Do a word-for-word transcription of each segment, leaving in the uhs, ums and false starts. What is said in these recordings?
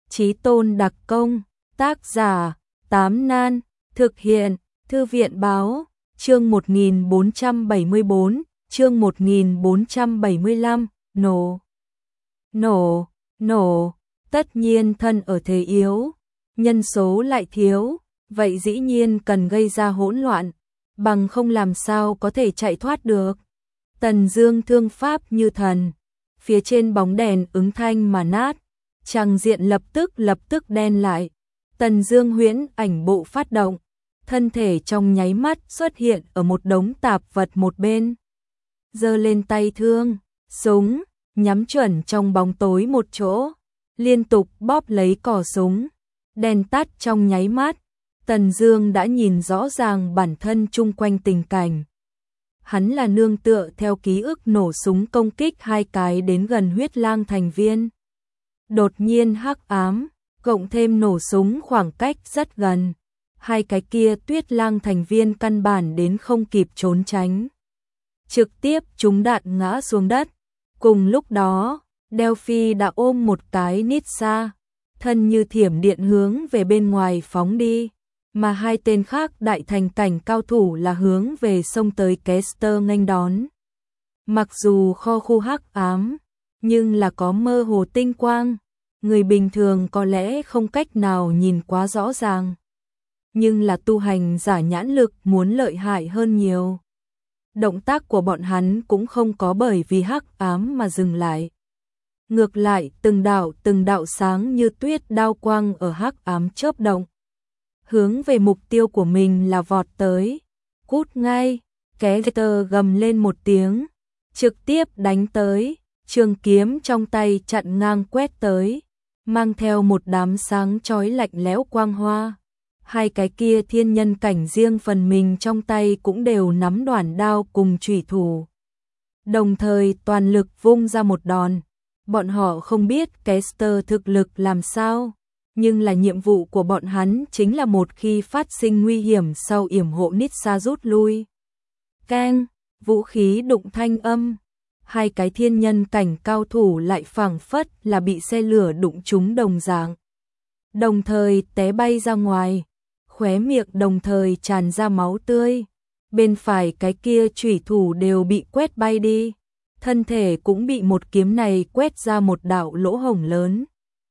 Chí tôn đặc công, tác giả, Tám Nan, thực hiện, Thư viện báo, chương một nghìn bốn trăm bảy mươi bốn, chương một nghìn bốn trăm bảy mươi lăm, nổ, nổ, nổ, tất nhiên thân ở thế yếu, nhân số lại thiếu, vậy dĩ nhiên cần gây ra hỗn loạn, bằng không làm sao có thể chạy thoát được. Tần Dương thương pháp như thần, phía trên bóng đèn ứng thanh mà nát, tràng diện lập tức lập tức đen lại. Tần Dương huyễn ảnh bộ phát động, thân thể trong nháy mắt xuất hiện ở một đống tạp vật một bên. Giơ lên tay thương, súng, nhắm chuẩn trong bóng tối một chỗ, liên tục bóp lấy cò súng. Đèn tắt trong nháy mắt, Tần Dương đã nhìn rõ ràng bản thân chung quanh tình cảnh. Hắn là nương tựa theo ký ức nổ súng công kích hai cái đến gần huyết lang thành viên. Đột nhiên hắc ám, cộng thêm nổ súng khoảng cách rất gần. Hai cái kia tuyết lang thành viên căn bản đến không kịp trốn tránh. Trực tiếp trúng đạn ngã xuống đất. Cùng lúc đó, Delphi đã ôm một cái Nitsa, thân như thiểm điện hướng về bên ngoài phóng đi. Mà hai tên khác đại thành cảnh cao thủ là hướng về sông tới Kester nghênh đón. Mặc dù kho khu hắc ám, nhưng là có mơ hồ tinh quang, người bình thường có lẽ không cách nào nhìn quá rõ ràng. Nhưng là tu hành giả nhãn lực muốn lợi hại hơn nhiều. Động tác của bọn hắn cũng không có bởi vì hắc ám mà dừng lại. Ngược lại, từng đạo từng đạo sáng như tuyết đao quang ở hắc ám chớp động. Hướng về mục tiêu của mình là vọt tới. Cút ngay, Kester gầm lên một tiếng, trực tiếp đánh tới, trường kiếm trong tay chặn ngang quét tới, mang theo một đám sáng chói lạnh lẽo quang hoa. Hai cái kia thiên nhân cảnh riêng phần mình trong tay cũng đều nắm đoản đao cùng chủy thủ. Đồng thời toàn lực vung ra một đòn. Bọn họ không biết Kester thực lực làm sao, nhưng là nhiệm vụ của bọn hắn chính là một khi phát sinh nguy hiểm sau yểm hộ Nitsa rút lui. Keng, vũ khí đụng thanh âm. Hai cái thiên nhân cảnh cao thủ lại phảng phất là bị xe lửa đụng trúng đồng dạng. Đồng thời té bay ra ngoài, khóe miệng đồng thời tràn ra máu tươi. Bên phải cái kia chủy thủ đều bị quét bay đi, thân thể cũng bị một kiếm này quét ra một đạo lỗ hổng lớn.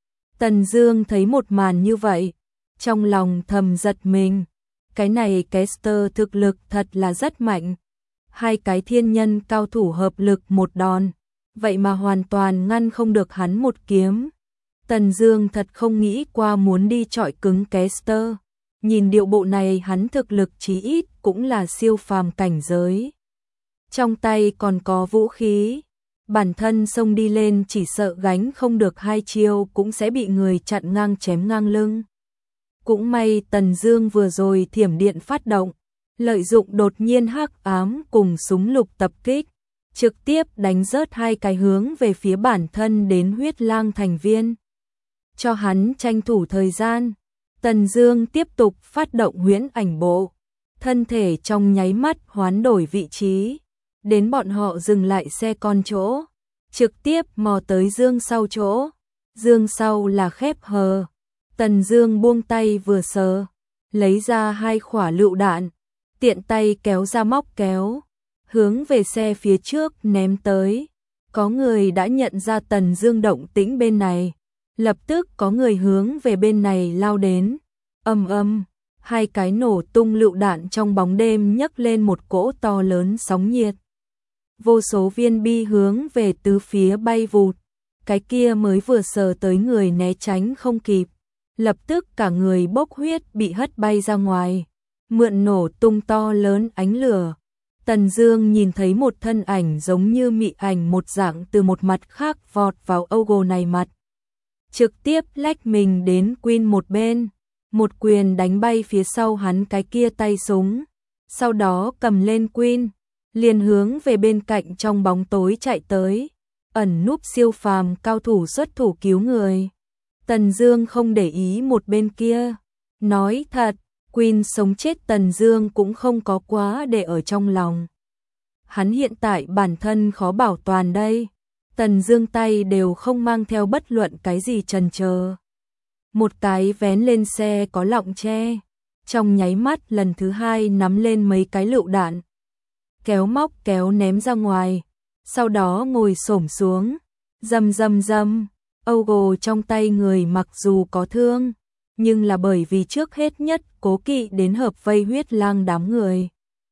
Tần Dương thấy một màn như vậy, trong lòng thầm giật mình. Cái này Kester thực lực thật là rất mạnh. Hai cái thiên nhân cao thủ hợp lực một đòn, vậy mà hoàn toàn ngăn không được hắn một kiếm. Tần Dương thật không nghĩ qua muốn đi chọi cứng Kester. Nhìn điệu bộ này hắn thực lực chí ít cũng là siêu phàm cảnh giới. Trong tay còn có vũ khí, bản thân xông đi lên chỉ sợ gánh không được hai chiêu cũng sẽ bị người chặn ngang chém ngang lưng. Cũng may Tần Dương vừa rồi thiểm điện phát động, lợi dụng đột nhiên hắc ám cùng súng lục tập kích, trực tiếp đánh rớt hai cái hướng về phía bản thân đến huyết lang thành viên. Cho hắn tranh thủ thời gian, Tần Dương tiếp tục phát động huyễn ảnh bộ, thân thể trong nháy mắt hoán đổi vị trí, đến bọn họ dừng lại xe con chỗ, trực tiếp mò tới dương sau chỗ. Dương sau là khép hờ. Tần Dương buông tay vừa sờ, lấy ra hai quả lựu đạn, tiện tay kéo ra móc kéo, hướng về xe phía trước ném tới. Có người đã nhận ra Tần Dương động tĩnh bên này, lập tức có người hướng về bên này lao đến. Ầm ầm, hai cái nổ tung lựu đạn trong bóng đêm nhấc lên một cỗ to lớn sóng nhiệt. Vô số viên bi hướng về tứ phía bay vụt, cái kia mới vừa sờ tới người né tránh không kịp, lập tức cả người bốc huyết bị hất bay ra ngoài, mượn nổ tung to lớn ánh lửa. Tần Dương nhìn thấy một thân ảnh giống như mị ảnh một dạng từ một mặt khác vọt vào Ogo này mặt, trực tiếp lách mình đến Queen một bên, một quyền đánh bay phía sau hắn cái kia tay súng, sau đó cầm lên Queen, liền hướng về bên cạnh trong bóng tối chạy tới. Ẩn núp siêu phàm cao thủ xuất thủ cứu người. Tần Dương không để ý một bên kia. Nói thật, Queen sống chết Tần Dương cũng không có quá để ở trong lòng. Hắn hiện tại bản thân khó bảo toàn đây. Tần Dương tay đều không mang theo bất luận cái gì chần chờ. một cái vén lên xe có lọng tre, trong nháy mắt lần thứ hai nắm lên mấy cái lựu đạn, kéo móc kéo ném ra ngoài, sau đó ngồi xổm xuống, rầm rầm rầm, Ogo trong tay người mặc dù có thương, nhưng là bởi vì trước hết nhất cố kỵ đến hợp vây huyết lang đám người.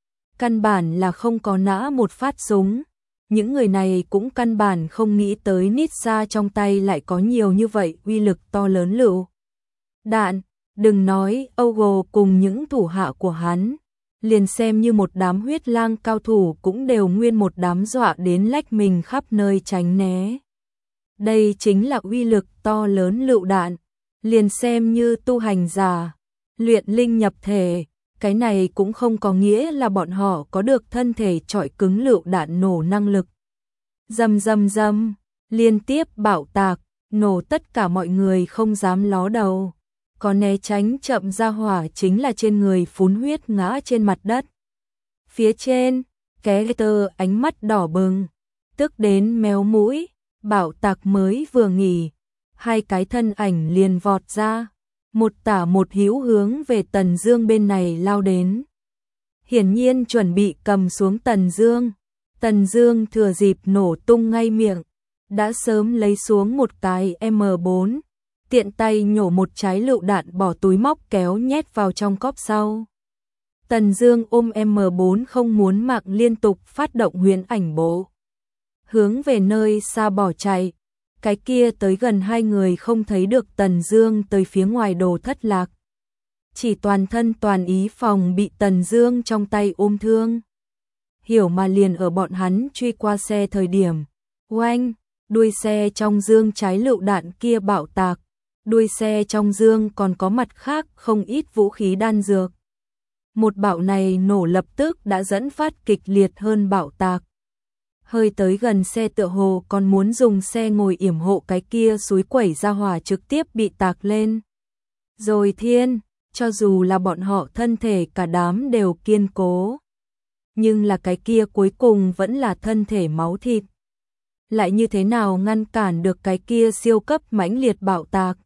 Căn bản là không có nã một phát súng, những người này cũng căn bản không nghĩ tới Nitsa trong tay lại có nhiều như vậy uy lực to lớn lựu đạn, đừng nói Ogo cùng những thủ hạ của hắn, liền xem như một đám huyết lang cao thủ cũng đều nguyên một đám dọa đến lách mình khắp nơi tránh né. Đây chính là uy lực to lớn lựu đạn, liền xem như tu hành giả, luyện linh nhập thể, cái này cũng không có nghĩa là bọn họ có được thân thể trọi cứng lựu đạn nổ năng lực. Rầm rầm rầm, liên tiếp bạo tạc, nổ tất cả mọi người không dám ló đầu. Có né tránh chậm ra hỏa chính là trên người phun huyết ngã trên mặt đất. Phía trên, Keter ánh mắt đỏ bừng, tức đến méo mũi, bạo tạc mới vừa nghỉ, hai cái thân ảnh liền vọt ra, một tả một hữu hướng về Tần Dương bên này lao đến. Hiển nhiên chuẩn bị cầm xuống Tần Dương. Tần Dương thừa dịp nổ tung ngay miệng, đã sớm lấy xuống một cái M bốn, tiện tay nhổ một trái lựu đạn bỏ túi móc kéo nhét vào trong cốp sau. Tần Dương ôm M bốn không muốn mạng liên tục phát động huyền ảnh bộ, hướng về nơi xa bỏ chạy. Cái kia tới gần hai người không thấy được Tần Dương tới phía ngoài đồ thất lạc, chỉ toàn thân toàn ý phòng bị Tần Dương trong tay ôm thương. Hiểu mà liền ở bọn hắn truy qua xe thời điểm, oanh, đuôi xe trong dương trái lựu đạn kia bạo tạc, đuôi xe trong dương còn có mặt khác không ít vũ khí đan dược. Một bạo này nổ lập tức đã dẫn phát kịch liệt hơn bạo tạc. Hơi tới gần xe tựa hồ còn muốn dùng xe ngồi yểm hộ cái kia suối quẩy ra hỏa trực tiếp bị tạc lên. Rồi thiên, cho dù là bọn họ thân thể cả đám đều kiên cố, nhưng là cái kia cuối cùng vẫn là thân thể máu thịt. Lại như thế nào ngăn cản được cái kia siêu cấp mãnh liệt bạo tạc.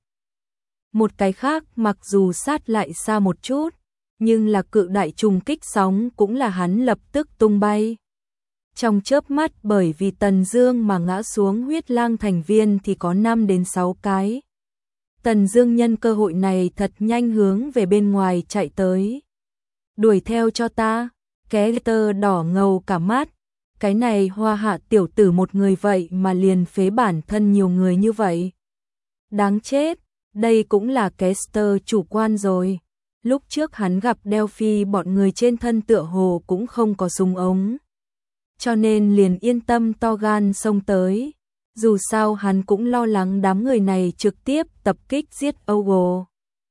Một cái khác mặc dù sát lại xa một chút, nhưng là cự đại trùng kích sóng cũng là hắn lập tức tung bay. Trong chớp mắt bởi vì Tần Dương mà ngã xuống huyết lang thành viên thì có năm đến sáu cái. Tần Dương nhân cơ hội này thật nhanh hướng về bên ngoài chạy tới. Đuổi theo cho ta, Keter đỏ ngầu cả mắt. Cái này Hoa Hạ tiểu tử một người vậy mà liền phế bản thân nhiều người như vậy. Đáng chết, đây cũng là Kester chủ quan rồi. Lúc trước hắn gặp Delphi bọn người trên thân tựa hồ cũng không có súng ống, cho nên liền yên tâm to gan xông tới. Dù sao hắn cũng lo lắng đám người này trực tiếp tập kích giết Ogo.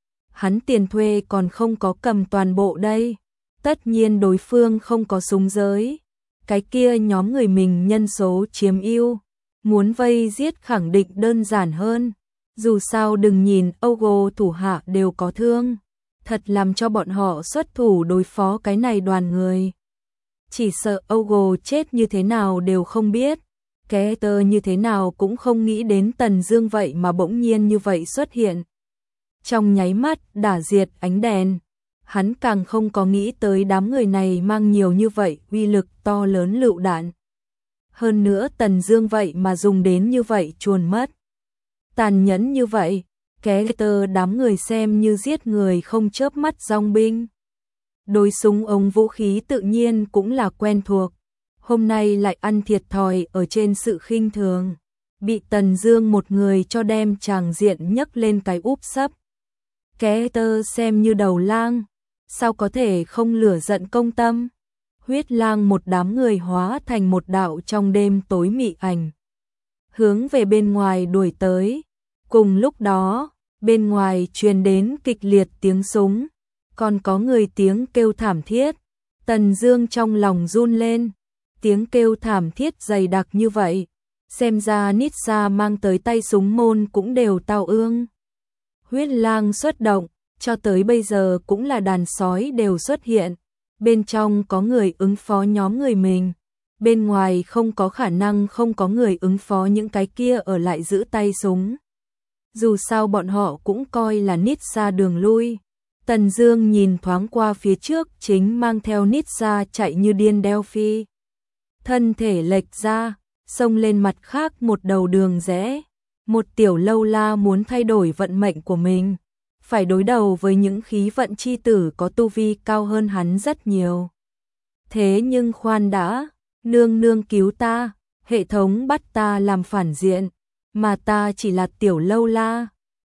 Hắn tiền thuê còn không có cầm toàn bộ đây. Tất nhiên đối phương không có súng giới. Cái kia nhóm người mình nhân số chiếm ưu, muốn vây giết khẳng định đơn giản hơn. Dù sao đừng nhìn Ogo thủ hạ đều có thương, thật làm cho bọn họ xuất thủ đối phó cái này đoàn người. Chỉ sợ Ogo chết như thế nào đều không biết, Keter như thế nào cũng không nghĩ đến Tần Dương vậy mà bỗng nhiên như vậy xuất hiện. Trong nháy mắt đả diệt ánh đèn, hắn càng không có nghĩ tới đám người này mang nhiều như vậy uy lực to lớn lựu đạn. Hơn nữa Tần Dương vậy mà dùng đến như vậy chuồn mất. Tàn nhẫn như vậy, Keter đám người xem như giết người không chớp mắt dòng binh. Đối súng ống vũ khí tự nhiên cũng là quen thuộc, hôm nay lại ăn thiệt thòi ở trên sự khinh thường, bị Tần Dương một người cho đem tràng diện nhấc lên cái úp sấp. Keter xem như đầu lang, sao có thể không lửa giận công tâm. Huyết lang một đám người hóa thành một đạo trong đêm tối mị ảnh, hướng về bên ngoài đuổi tới. Cùng lúc đó, bên ngoài truyền đến kịch liệt tiếng súng, còn có người tiếng kêu thảm thiết. Tần Dương trong lòng run lên, tiếng kêu thảm thiết dày đặc như vậy, xem ra Nitsa mang tới tay súng môn cũng đều tao ương. Huyết lang xuất động, cho tới bây giờ cũng là đàn sói đều xuất hiện, bên trong có người ứng phó nhóm người mình, bên ngoài không có khả năng không có người ứng phó những cái kia ở lại giữ tay súng. dù sao bọn họ cũng coi là nít ra đường lui. Tần Dương nhìn thoáng qua phía trước chính mang theo nít ra chạy như điên Delphi. Thân thể lệch ra, xông lên mặt khác một đầu đường rẽ. Một tiểu lâu la muốn thay đổi vận mệnh của mình, phải đối đầu với những khí vận chi tử có tu vi cao hơn hắn rất nhiều. Thế nhưng khoan đã, nương nương cứu ta, hệ thống bắt ta làm phản diện, mà ta chỉ là tiểu lâu la.